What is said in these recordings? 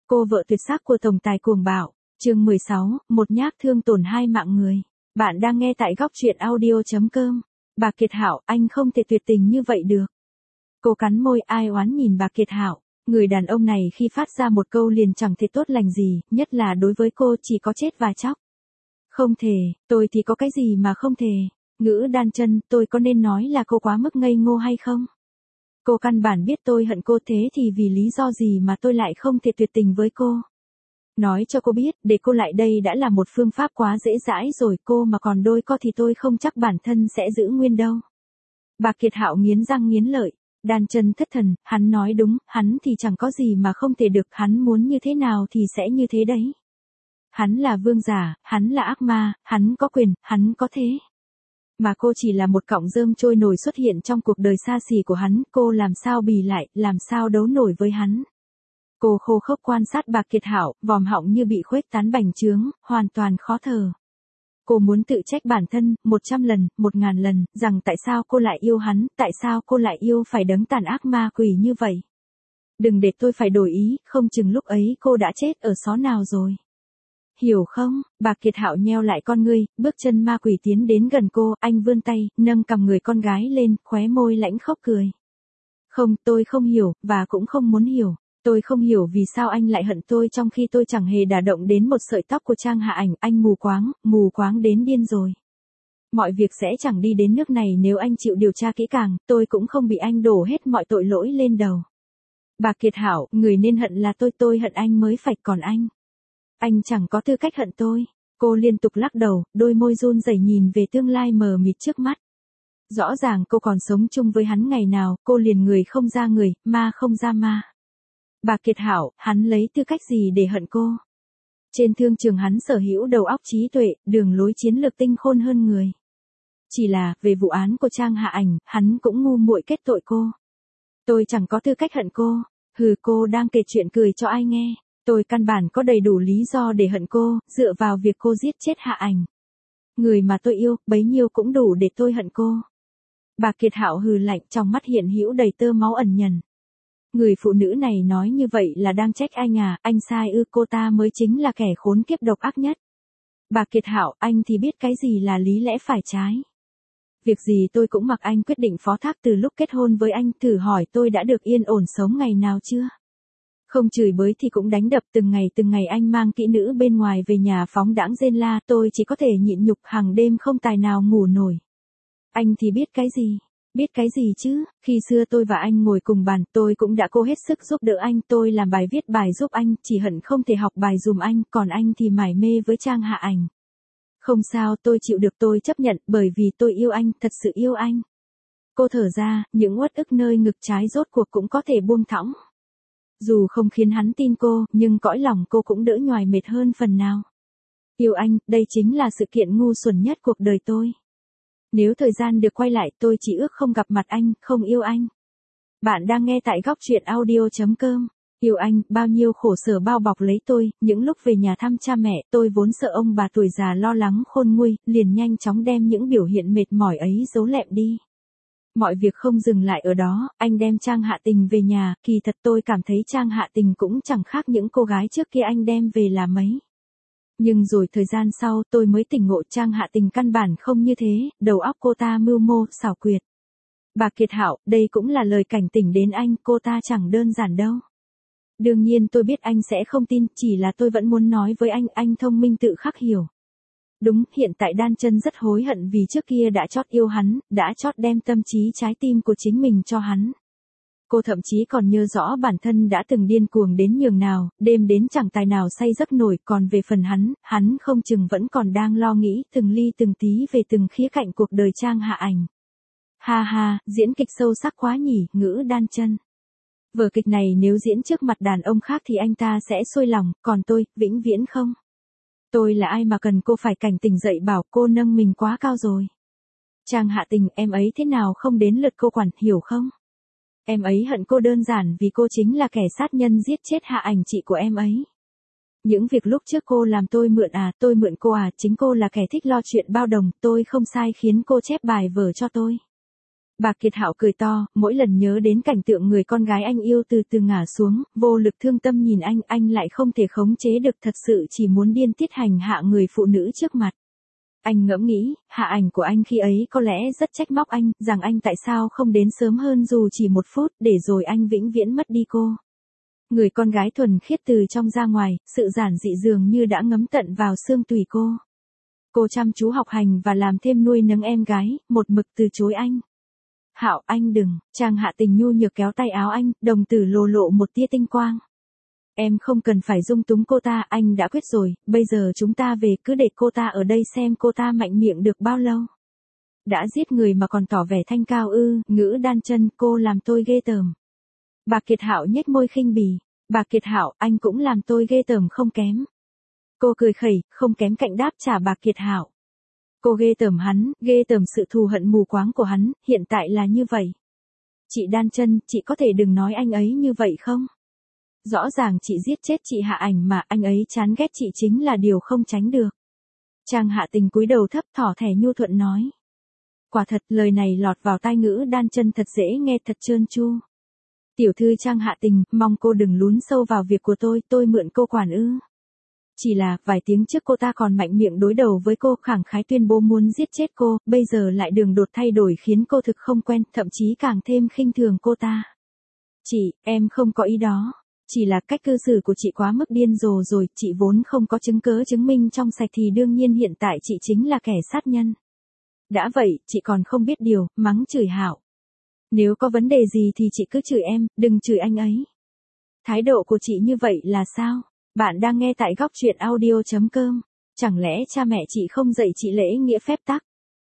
Cô vợ tuyệt sắc của tổng tài cuồng bạo, chương 16, một nhát thương tổn hai mạng người. Bạn đang nghe tại góc truyện audio.com. Bà Kiệt Hạo, anh không thể tuyệt tình như vậy được. Cô cắn môi ai oán nhìn bà Kiệt Hạo. Người đàn ông này khi phát ra một câu liền chẳng thể tốt lành gì, nhất là đối với cô chỉ có chết và chóc. Không thể, tôi thì có cái gì mà không thể. Ngữ đan chân, tôi có nên nói là cô quá mức ngây ngô hay không? Cô căn bản biết tôi hận cô, thế thì vì lý do gì mà tôi lại không thể tuyệt tình với cô? Nói cho cô biết, để cô lại đây đã là một phương pháp quá dễ dãi rồi, cô mà còn đôi co thì tôi không chắc bản thân sẽ giữ nguyên đâu. Bà Kiệt Hạo nghiến răng nghiến lợi, đan chân thất thần, hắn nói đúng, hắn thì chẳng có gì mà không thể được, hắn muốn như thế nào thì sẽ như thế đấy. Hắn là vương giả, hắn là ác ma, hắn có quyền, hắn có thế. Mà cô chỉ là một cọng rơm trôi nổi xuất hiện trong cuộc đời xa xỉ của hắn, cô làm sao bì lại, làm sao đấu nổi với hắn. Cô khô khốc quan sát bà Kiệt Hạo, vòm họng như bị khuếch tán bành trướng, hoàn toàn khó thở. Cô muốn tự trách bản thân, 100 lần, 1000 lần, rằng tại sao cô lại yêu hắn, tại sao cô lại yêu phải đấng tàn ác ma quỷ như vậy. Đừng để tôi phải đổi ý, không chừng lúc ấy cô đã chết ở xó nào rồi. Hiểu không? Bà Kiệt Hạo nheo lại con ngươi, bước chân ma quỷ tiến đến gần cô, anh vươn tay, nâng cầm người con gái lên, khóe môi lãnh khóc cười. Không, tôi không hiểu, và cũng không muốn hiểu. Tôi không hiểu vì sao anh lại hận tôi trong khi tôi chẳng hề đả động đến một sợi tóc của Trang Hạ Ảnh, anh mù quáng đến điên rồi. Mọi việc sẽ chẳng đi đến nước này nếu anh chịu điều tra kỹ càng, tôi cũng không bị anh đổ hết mọi tội lỗi lên đầu. Bà Kiệt Hạo, người nên hận là tôi hận anh mới phải, còn anh. Anh chẳng có tư cách hận tôi. Cô liên tục lắc đầu, đôi môi run rẩy nhìn về tương lai mờ mịt trước mắt. Rõ ràng cô còn sống chung với hắn ngày nào, cô liền người không ra người, ma không ra ma. Bà Kiệt Hạo, hắn lấy tư cách gì để hận cô? Trên thương trường hắn sở hữu đầu óc trí tuệ, đường lối chiến lược tinh khôn hơn người. Chỉ là, về vụ án của Trang Hạ Ảnh, hắn cũng ngu muội kết tội cô. Tôi chẳng có tư cách hận cô. Hừ, cô đang kể chuyện cười cho ai nghe. Tôi căn bản có đầy đủ lý do để hận cô, dựa vào việc cô giết chết Hạ Ảnh. Người mà tôi yêu, bấy nhiêu cũng đủ để tôi hận cô. Bà Kiệt Hạo hừ lạnh, trong mắt hiện hữu đầy tơ máu ẩn nhần. Người phụ nữ này nói như vậy là đang trách anh à, anh sai ư, cô ta mới chính là kẻ khốn kiếp độc ác nhất. Bà Kiệt Hạo, anh thì biết cái gì là lý lẽ phải trái. Việc gì tôi cũng mặc anh quyết định phó thác từ lúc kết hôn với anh, thử hỏi tôi đã được yên ổn sống ngày nào chưa? Không chửi bới thì cũng đánh đập, từng ngày anh mang kỹ nữ bên ngoài về nhà phóng đãng rên la, tôi chỉ có thể nhịn nhục, hàng đêm không tài nào ngủ nổi. Anh thì biết cái gì? Biết cái gì chứ, khi xưa tôi và anh ngồi cùng bàn, tôi cũng đã cố hết sức giúp đỡ anh, tôi làm bài viết bài giúp anh, chỉ hận không thể học bài dùm anh, còn anh thì mải mê với Trang Hạ Ảnh. Không sao, tôi chịu được, tôi chấp nhận, bởi vì tôi yêu anh, thật sự yêu anh. Cô thở ra, những uất ức nơi ngực trái rốt cuộc cũng có thể buông thõng. Dù không khiến hắn tin cô, nhưng cõi lòng cô cũng đỡ nhoài mệt hơn phần nào. Yêu anh, đây chính là sự kiện ngu xuẩn nhất cuộc đời tôi. Nếu thời gian được quay lại, tôi chỉ ước không gặp mặt anh, không yêu anh. Bạn đang nghe tại góc truyện audio.com. Yêu anh, bao nhiêu khổ sở bao bọc lấy tôi, những lúc về nhà thăm cha mẹ, tôi vốn sợ ông bà tuổi già lo lắng khôn nguôi, liền nhanh chóng đem những biểu hiện mệt mỏi ấy giấu lẹm đi. Mọi việc không dừng lại ở đó, anh đem Trang Hạ Tình về nhà, kỳ thật tôi cảm thấy Trang Hạ Tình cũng chẳng khác những cô gái trước kia anh đem về là mấy. Nhưng rồi thời gian sau tôi mới tỉnh ngộ, Trang Hạ Tình căn bản không như thế, đầu óc cô ta mưu mô, xảo quyệt. Bà Kiệt Hạo, đây cũng là lời cảnh tỉnh đến anh, cô ta chẳng đơn giản đâu. Đương nhiên tôi biết anh sẽ không tin, chỉ là tôi vẫn muốn nói với anh thông minh tự khắc hiểu. Đúng, hiện tại đan chân rất hối hận vì trước kia đã chót yêu hắn, đã chót đem tâm trí trái tim của chính mình cho hắn. Cô thậm chí còn nhớ rõ bản thân đã từng điên cuồng đến nhường nào, đêm đến chẳng tài nào say giấc nổi, còn về phần hắn không chừng vẫn còn đang lo nghĩ từng ly từng tí về từng khía cạnh cuộc đời Trang Hạ Ảnh. Ha ha, diễn kịch sâu sắc quá nhỉ, ngữ đan chân. Vở kịch này nếu diễn trước mặt đàn ông khác thì anh ta sẽ xuôi lòng, còn tôi, vĩnh viễn không. Tôi là ai mà cần cô phải cảnh tỉnh dậy bảo cô nâng mình quá cao rồi. Trang Hạ Tình, em ấy thế nào không đến lượt cô quản, hiểu không? Em ấy hận cô đơn giản vì cô chính là kẻ sát nhân giết chết Hạ Ảnh chị của em ấy. Những việc lúc trước cô làm tôi mượn cô à, chính cô là kẻ thích lo chuyện bao đồng, tôi không sai khiến cô chép bài vở cho tôi. Bạc Kiệt Hạo cười to, mỗi lần nhớ đến cảnh tượng người con gái anh yêu từ từ ngả xuống, vô lực thương tâm nhìn anh lại không thể khống chế được, thật sự chỉ muốn điên tiết hành hạ người phụ nữ trước mặt. Anh ngẫm nghĩ, hạ ảnh của anh khi ấy có lẽ rất trách móc anh, rằng anh tại sao không đến sớm hơn dù chỉ 1 phút, để rồi anh vĩnh viễn mất đi cô. Người con gái thuần khiết từ trong ra ngoài, sự giản dị dường như đã ngấm tận vào xương tủy cô. Cô chăm chú học hành và làm thêm nuôi nấng em gái, một mực từ chối anh. Hạo, anh đừng, Trang Hạ Tình nhu nhược kéo tay áo anh, đồng tử lộ lộ một tia tinh quang. Em không cần phải dung túng cô ta, anh đã quyết rồi, bây giờ chúng ta về, cứ để cô ta ở đây xem cô ta mạnh miệng được bao lâu. Đã giết người mà còn tỏ vẻ thanh cao ư, Ngữ Đan Chân, cô làm tôi ghê tởm. Bạc Kiệt Hạo nhếch môi khinh bỉ. Bạc Kiệt Hạo, anh cũng làm tôi ghê tởm không kém. Cô cười khẩy, không kém cạnh đáp trả Bạc Kiệt Hạo. Cô ghê tởm hắn, ghê tởm sự thù hận mù quáng của hắn, hiện tại là như vậy. Chị Đan Chân, chị có thể đừng nói anh ấy như vậy không? Rõ ràng chị giết chết chị Hạ Ảnh mà anh ấy chán ghét chị chính là điều không tránh được. Trang Hạ Tình cúi đầu thấp thỏ thẻ nhu thuận nói. Quả thật lời này lọt vào tai Ngữ Đan Chân thật dễ nghe, thật trơn tru. Tiểu thư Trang Hạ Tình, mong cô đừng lún sâu vào việc của tôi mượn cô quản ư. Chỉ là, vài tiếng trước cô ta còn mạnh miệng đối đầu với cô, khẳng khái tuyên bố muốn giết chết cô, bây giờ lại đường đột thay đổi khiến cô thực không quen, thậm chí càng thêm khinh thường cô ta. Chị, em không có ý đó. Chỉ là cách cư xử của chị quá mức điên rồ rồi, chị vốn không có chứng cớ chứng minh trong sạch thì đương nhiên hiện tại chị chính là kẻ sát nhân. Đã vậy, chị còn không biết điều, mắng chửi Hạo. Nếu có vấn đề gì thì chị cứ chửi em, đừng chửi anh ấy. Thái độ của chị như vậy là sao? Bạn đang nghe tại Góc Truyện Audio.com. Chẳng lẽ cha mẹ chị không dạy chị lễ nghĩa phép tắc?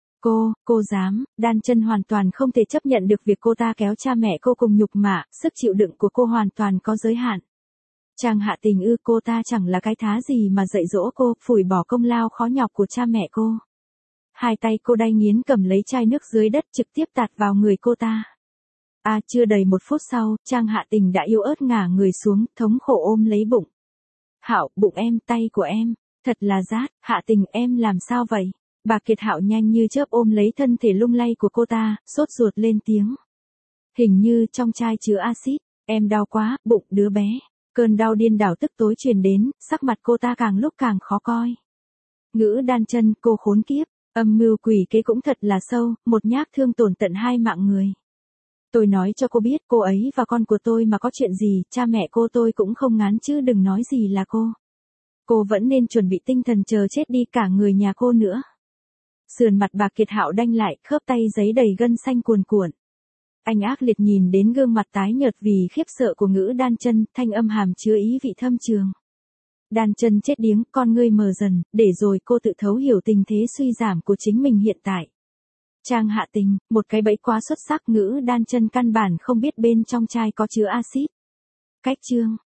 Cô dám, Đan Chân hoàn toàn không thể chấp nhận được việc cô ta kéo cha mẹ cô cùng nhục mạ, sức chịu đựng của cô hoàn toàn có giới hạn. Trang Hạ Tình ư, cô ta chẳng là cái thá gì mà dạy dỗ cô, phủi bỏ công lao khó nhọc của cha mẹ cô. Hai tay cô đay nghiến cầm lấy chai nước dưới đất trực tiếp tạt vào người cô ta. Chưa đầy 1 phút sau, Trang Hạ Tình đã yếu ớt ngả người xuống, thống khổ ôm lấy bụng. Hạo, bụng em, tay của em, thật là rát, Hạ Tình em làm sao vậy? Bạc Kiệt Hạo nhanh như chớp ôm lấy thân thể lung lay của cô ta, sốt ruột lên tiếng. Hình như trong chai chứa axit, em đau quá, bụng đứa bé. Cơn đau điên đảo tức tối truyền đến, sắc mặt cô ta càng lúc càng khó coi. Ngữ Đan Chân, cô khốn kiếp, âm mưu quỷ kế cũng thật là sâu, một nhát thương tổn tận 2 mạng người. Tôi nói cho cô biết, cô ấy và con của tôi mà có chuyện gì, cha mẹ cô tôi cũng không ngán chứ đừng nói gì là cô. Cô vẫn nên chuẩn bị tinh thần chờ chết đi, cả người nhà cô nữa. Sườn mặt Bạc Kiệt Hạo đanh lại, khớp tay giấy đầy gân xanh cuồn cuộn. Anh ác liệt nhìn đến gương mặt tái nhợt vì khiếp sợ của Ngữ Đan Chân, thanh âm hàm chứa ý vị thâm trường. Đan Chân chết điếng, con ngươi mờ dần, để rồi cô tự thấu hiểu tình thế suy giảm của chính mình hiện tại. Trang Hạ Tình, một cái bẫy quá xuất sắc, Ngữ Đan Chân căn bản không biết bên trong chai có chứa axit. Cách chương